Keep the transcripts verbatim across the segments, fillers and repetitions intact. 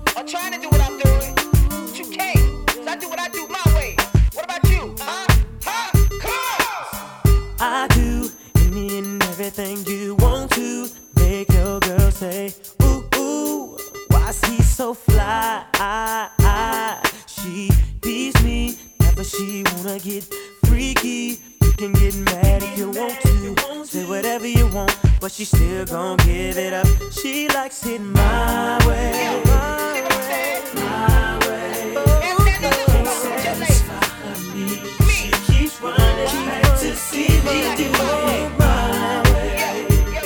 or trying to do what I'm doing, but you can't. Cause I do what I do my way. What about you? Huh? Huh? Come on! I do any and everything you want to make your girl say, ooh, ooh, why's he so fly? I, I, she beats me, never she wanna get freaky. You can get mad if you want to, say whatever you want, but she still gon' give it up. She likes it my way, my way, my way. Oh, can't satisfy her needs. She keeps running back to see me do it my way,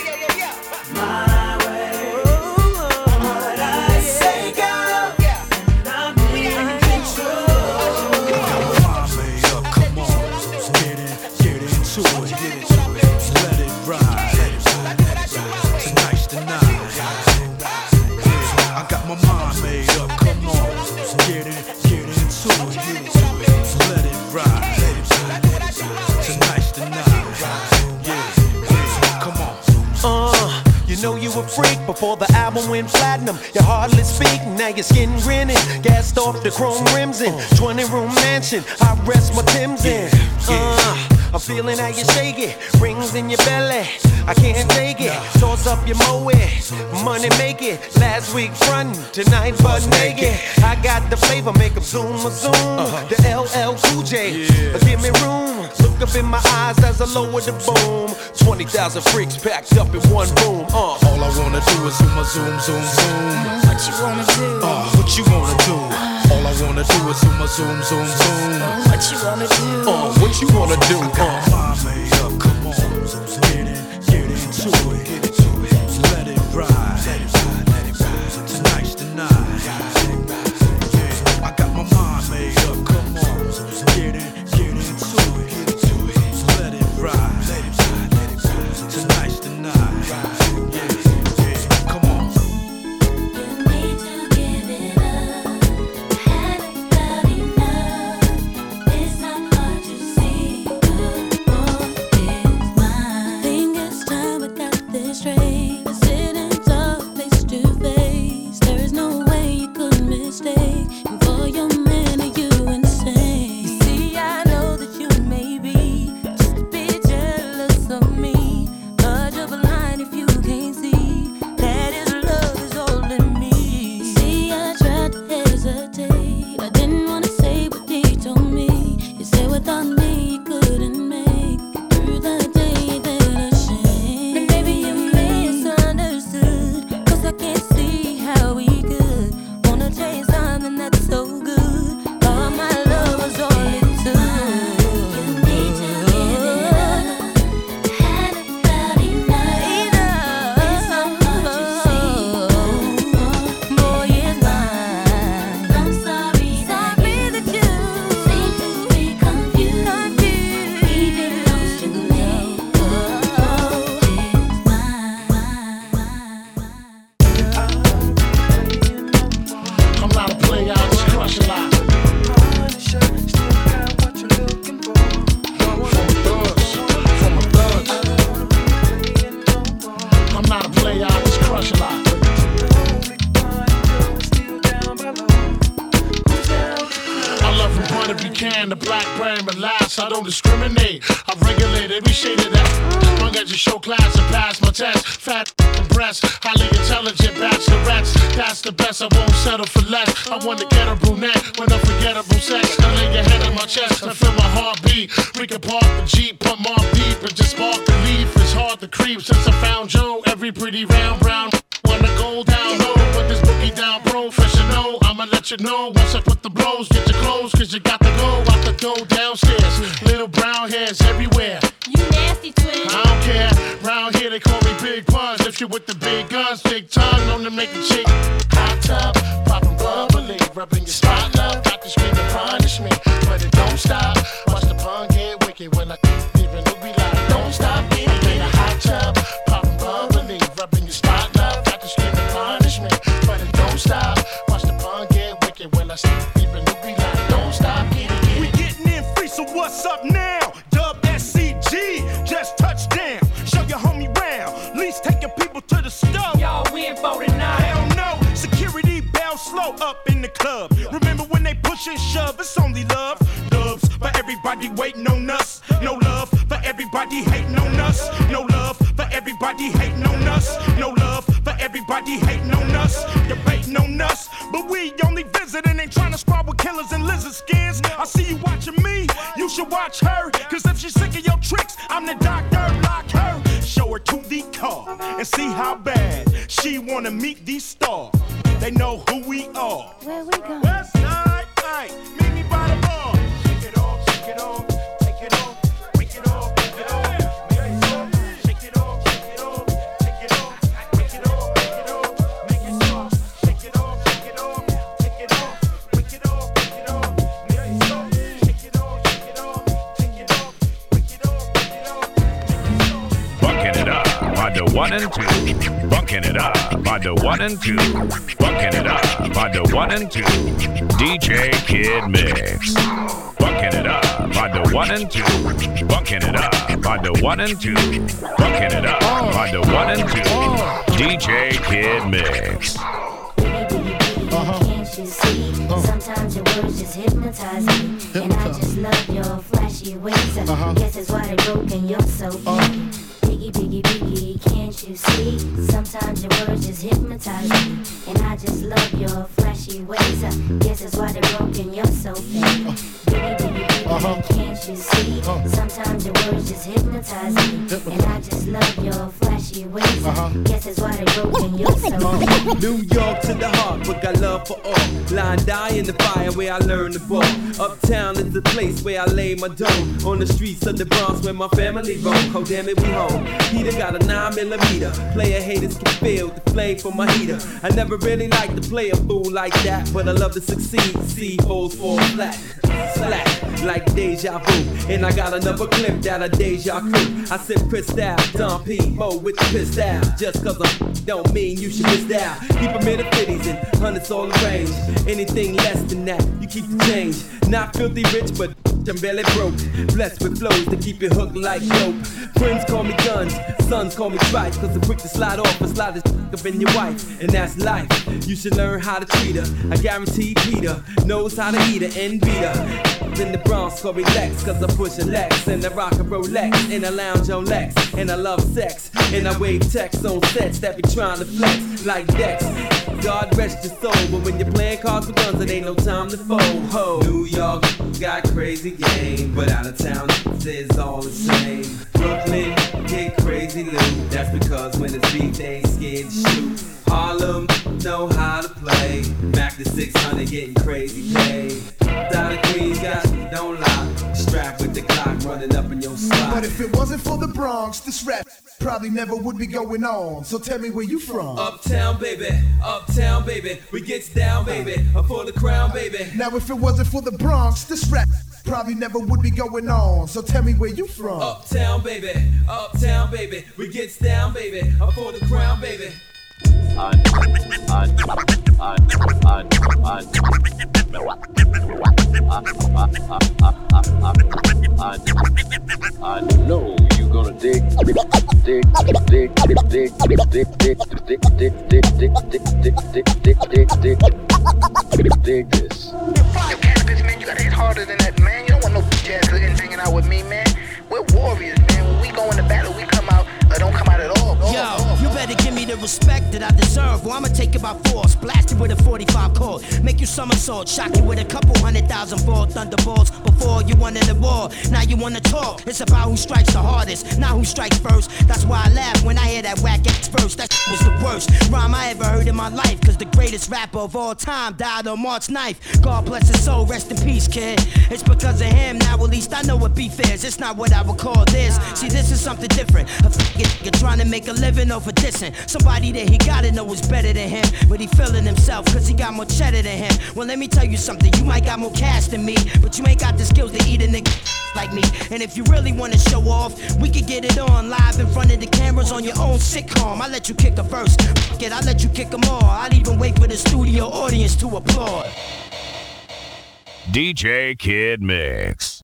my way. What I say, girl, and I'm in control. Mom made up, come on, get in, get into it, get into it, let it ride. Tonight's the night. I got my mind made up, come on, get in, get into it, get into it, let it ride. Tonight's the night. Yeah, come on. Uh, you know you a freak before the album went platinum. You hardly speak, now your skin grinning. Gassed off the chrome rims in twenty room mansion. I rest my Timbs in. Uh, I'm feeling how you shake it. Rings in your belly, I can't take it. Toss up your moe, money make it. Last week frontin', tonight butt naked. I got the flavor, make 'em zoom a zoom. The L L Cool J, give me room. Look up in my eyes as I lower the boom. twenty thousand freaks packed up in one room. Uh. All I wanna do is zoom a zoom, zoom, zoom. What you wanna do? Uh, what you wanna do? All I wanna do is zoom a zoom, zoom, zoom. What you wanna do? Uh, what you wanna do? Uh, mom made up, come on, get in, get into it, get into it, let it ride, let it ride, let it ride. Tonight's the night. Yeah, I got my mind made up, come on, get in, get into it, get into it, let it ride, let it ride, let it ride. Tonight's the night. Yeah, yeah, come on. You need to give it up. Had about enough. It's not hard to see. Good boy is mine. Think it's time we got this straight. We're sitting talk face to face. There is no way you could mistake. And for your man, are you insane? You see, I know that you may be just a bit jealous of me. But you're blind if you can't see that his love is all in me. You see, I tried to hesitate. I didn't wanna say what he told me. You said without me you couldn't make it through the day, then a shame. And maybe you misunderstood, 'cause I can't see how we could wanna chase something that's so good. All my love was all it took. You need to give it up. Had about enough. It's not hard to see. Boy is mine. I'm sorry that you seem to be confused. He belongs to me. Oh, it's mine. I'm not a player, I just crush a lot. From the thugs, I'm not a player, I just crush a lot. I love from Puerto Rican to Blackberry and Molasses. I don't discriminate. I regulate every shade of that. Long as you show class and pass my test. Fat and breasts, highly intelligent bachelorettes. That's the best. I won't settle for less. I want to get a brunette with unforgettable sex. I lay your head on my chest and feel my heartbeat. We can park the Jeep, put more deep, and just spark the leaf. It's hard to creep since I found Joe. Every pretty round brown wanna go down low, put this boogie down professional. I'ma let you know once I put the blows. Get your clothes, 'cause you got to go out the door downstairs. Little brown hairs everywhere. You nasty twin. I don't care. Round here they call me Big Puns. If you with the big guns, big tongue, known to make the chick hot tub, poppin' bubbly, rubbing your spot love. Got to scream and punish me, but it don't stop. Watch the pun get wicked when I even do be like, don't stop me. In a hot tub, poppin' bubbly, rubbing your spot love. Got to scream and punish me, but it don't stop. Watch the pun get wicked when I even do be like, don't stop. Get it, get it. We getting in free, so what's up now? Dub S C G, just touchdown. Show your homie round, least taking people to the stove. Y'all, we in forty-nine. Hell no, security bell slow up in the club. Remember when they push and shove, it's only love. Dubs for everybody waiting on us. No love for everybody hating on us. No love for everybody hating on us. No love for everybody hating on us. Debating on us, but we only visiting, ain't trying to squad with killers and lizard skins. I see you watching me, you should watch her. Cause if she's sick of your tricks, I'm the doctor, lock her. Show her to the car and see how bad she wanna meet these stars. They know who we are. Where we going? West side, right, meet me by the bar. Shake it off, shake it off, take it off, break it off, break it off. Make it soft, shake it off, shake it off, take it off, break it off, break it off, make it soft, shake it off, shake it off, take it off, break it off, break it off, make it soft, shake it off, shake it off, take it off, break it off, break it off, make it soft. Bunking it up on the one and two. Bunking it up on the one and two. Bunking it up on the one and two. D J Kid Mix. Bunking it up on the one and two. Bunking it up on the one and two. Bunking it up on the one and two. D J Kid Mix. Can't you see? Sometimes your words just hypnotize me, and I just love your flashy ways. I guess that's why they broke and you're so mean. Biggie, biggie, biggie, can't you see? Sometimes your words just hypnotize me, and I just love your flashy ways. I guess that's why they broke and you're so mean. Biggie, biggie, biggie, can't you see? Sometimes your words just hypnotize me, and I just love your flashy ways. I guess that's why they broke and you're so mean. New York to the heart, but got love for all. Line die in the fire where I learn the ball. Uptown is the place where I lay my dome. On the streets of the Bronx where my family roam. Oh damn it, we home. Heater got a nine millimeter. Player haters can feel the flame from my heater. I never really liked to play a fool like that, but I love to succeed. See holes fall flat, slack like deja vu. And I got another clip that a deja crew. I said Cristal, Don P, Mo with the pistol. Just cause I'm don't mean you should miss out. Keep them in the fifties and hundreds all arranged. Anything less than that, you keep the change. Not filthy rich, but I'm barely broke. Blessed with flows to keep you hooked like dope. Friends call me guns, sons call me tripe. Cause I'm quick to slide off and slide this up in your wife. And that's life, you should learn how to treat her. I guarantee Peter knows how to eat her and beat her. In the Bronx call me Lex, cause I push a Lex. And I rock a Rolex, and I lounge on Lex. And I love sex, and I wave text on sets that be trying to flex like Dex. God rest your soul, but when you're playing cards with guns, it ain't no time to fold. Ho. New York got crazy game, but out of town it's all the same. Brooklyn get crazy loot, that's because when it's beat they ain't scared to shoot. Harlem know how to play, back to six hundred getting crazy paid. Down the Queens got don't lie, strapped with the clock running up in your slide. But if it wasn't for the Bronx, this rap probably never would be going on. So tell me where you from. Uptown, baby, uptown, baby, we gets down, baby, up for the crown, baby. Now if it wasn't for the Bronx, this rap probably never would be going on. So tell me where you from. Uptown, baby, uptown, baby, we gets down, baby, up for the crown, baby. I, I, I, I, I, I know you're gonna dig, dig, dig, dig, dig, dig, dig, dig, dig, dig, dig, dig, dig, dig, dig, dig, dig, dig this. Yo, cannabis, man, you gotta hit harder than that, man. You don't want no bitch ass niggas hanging out with me, man. We're warriors, man. When we go into battle, we come out, or don't come out at all. all Yo, all, you all. better give me the respect that I deserve, or I'ma take it by force. Blast it with a forty-five cord, make you somersault, shock you with a couple hundred thousand ball thunderbolts. Before you won in the war, now you wanna talk. It's about who strikes the hardest, not who strikes first. That's why I laugh when I hear that whack ass verse. That was the worst rhyme I ever heard in my life. Cause the greatest rapper of all time died on March ninth. God bless his soul, rest in peace, kid. It's because of him, now at least I know what beef is. It's not what I would call this. See, this is something different. A f***ing nigga trying to make a living over dissing somebody that he gotta know is better than him. But he feeling himself cause he got more cheddar than him. Well, let me tell you something. You might got more cash than me, but you ain't got the skills to eat a nigga like me. And if you really wanna show off, we could get it on live in front of the cameras on your own sitcom. I let you kick a verse, F it, I let you kick them all. I'd even wait for the studio audience to applaud. D J Kid Mix.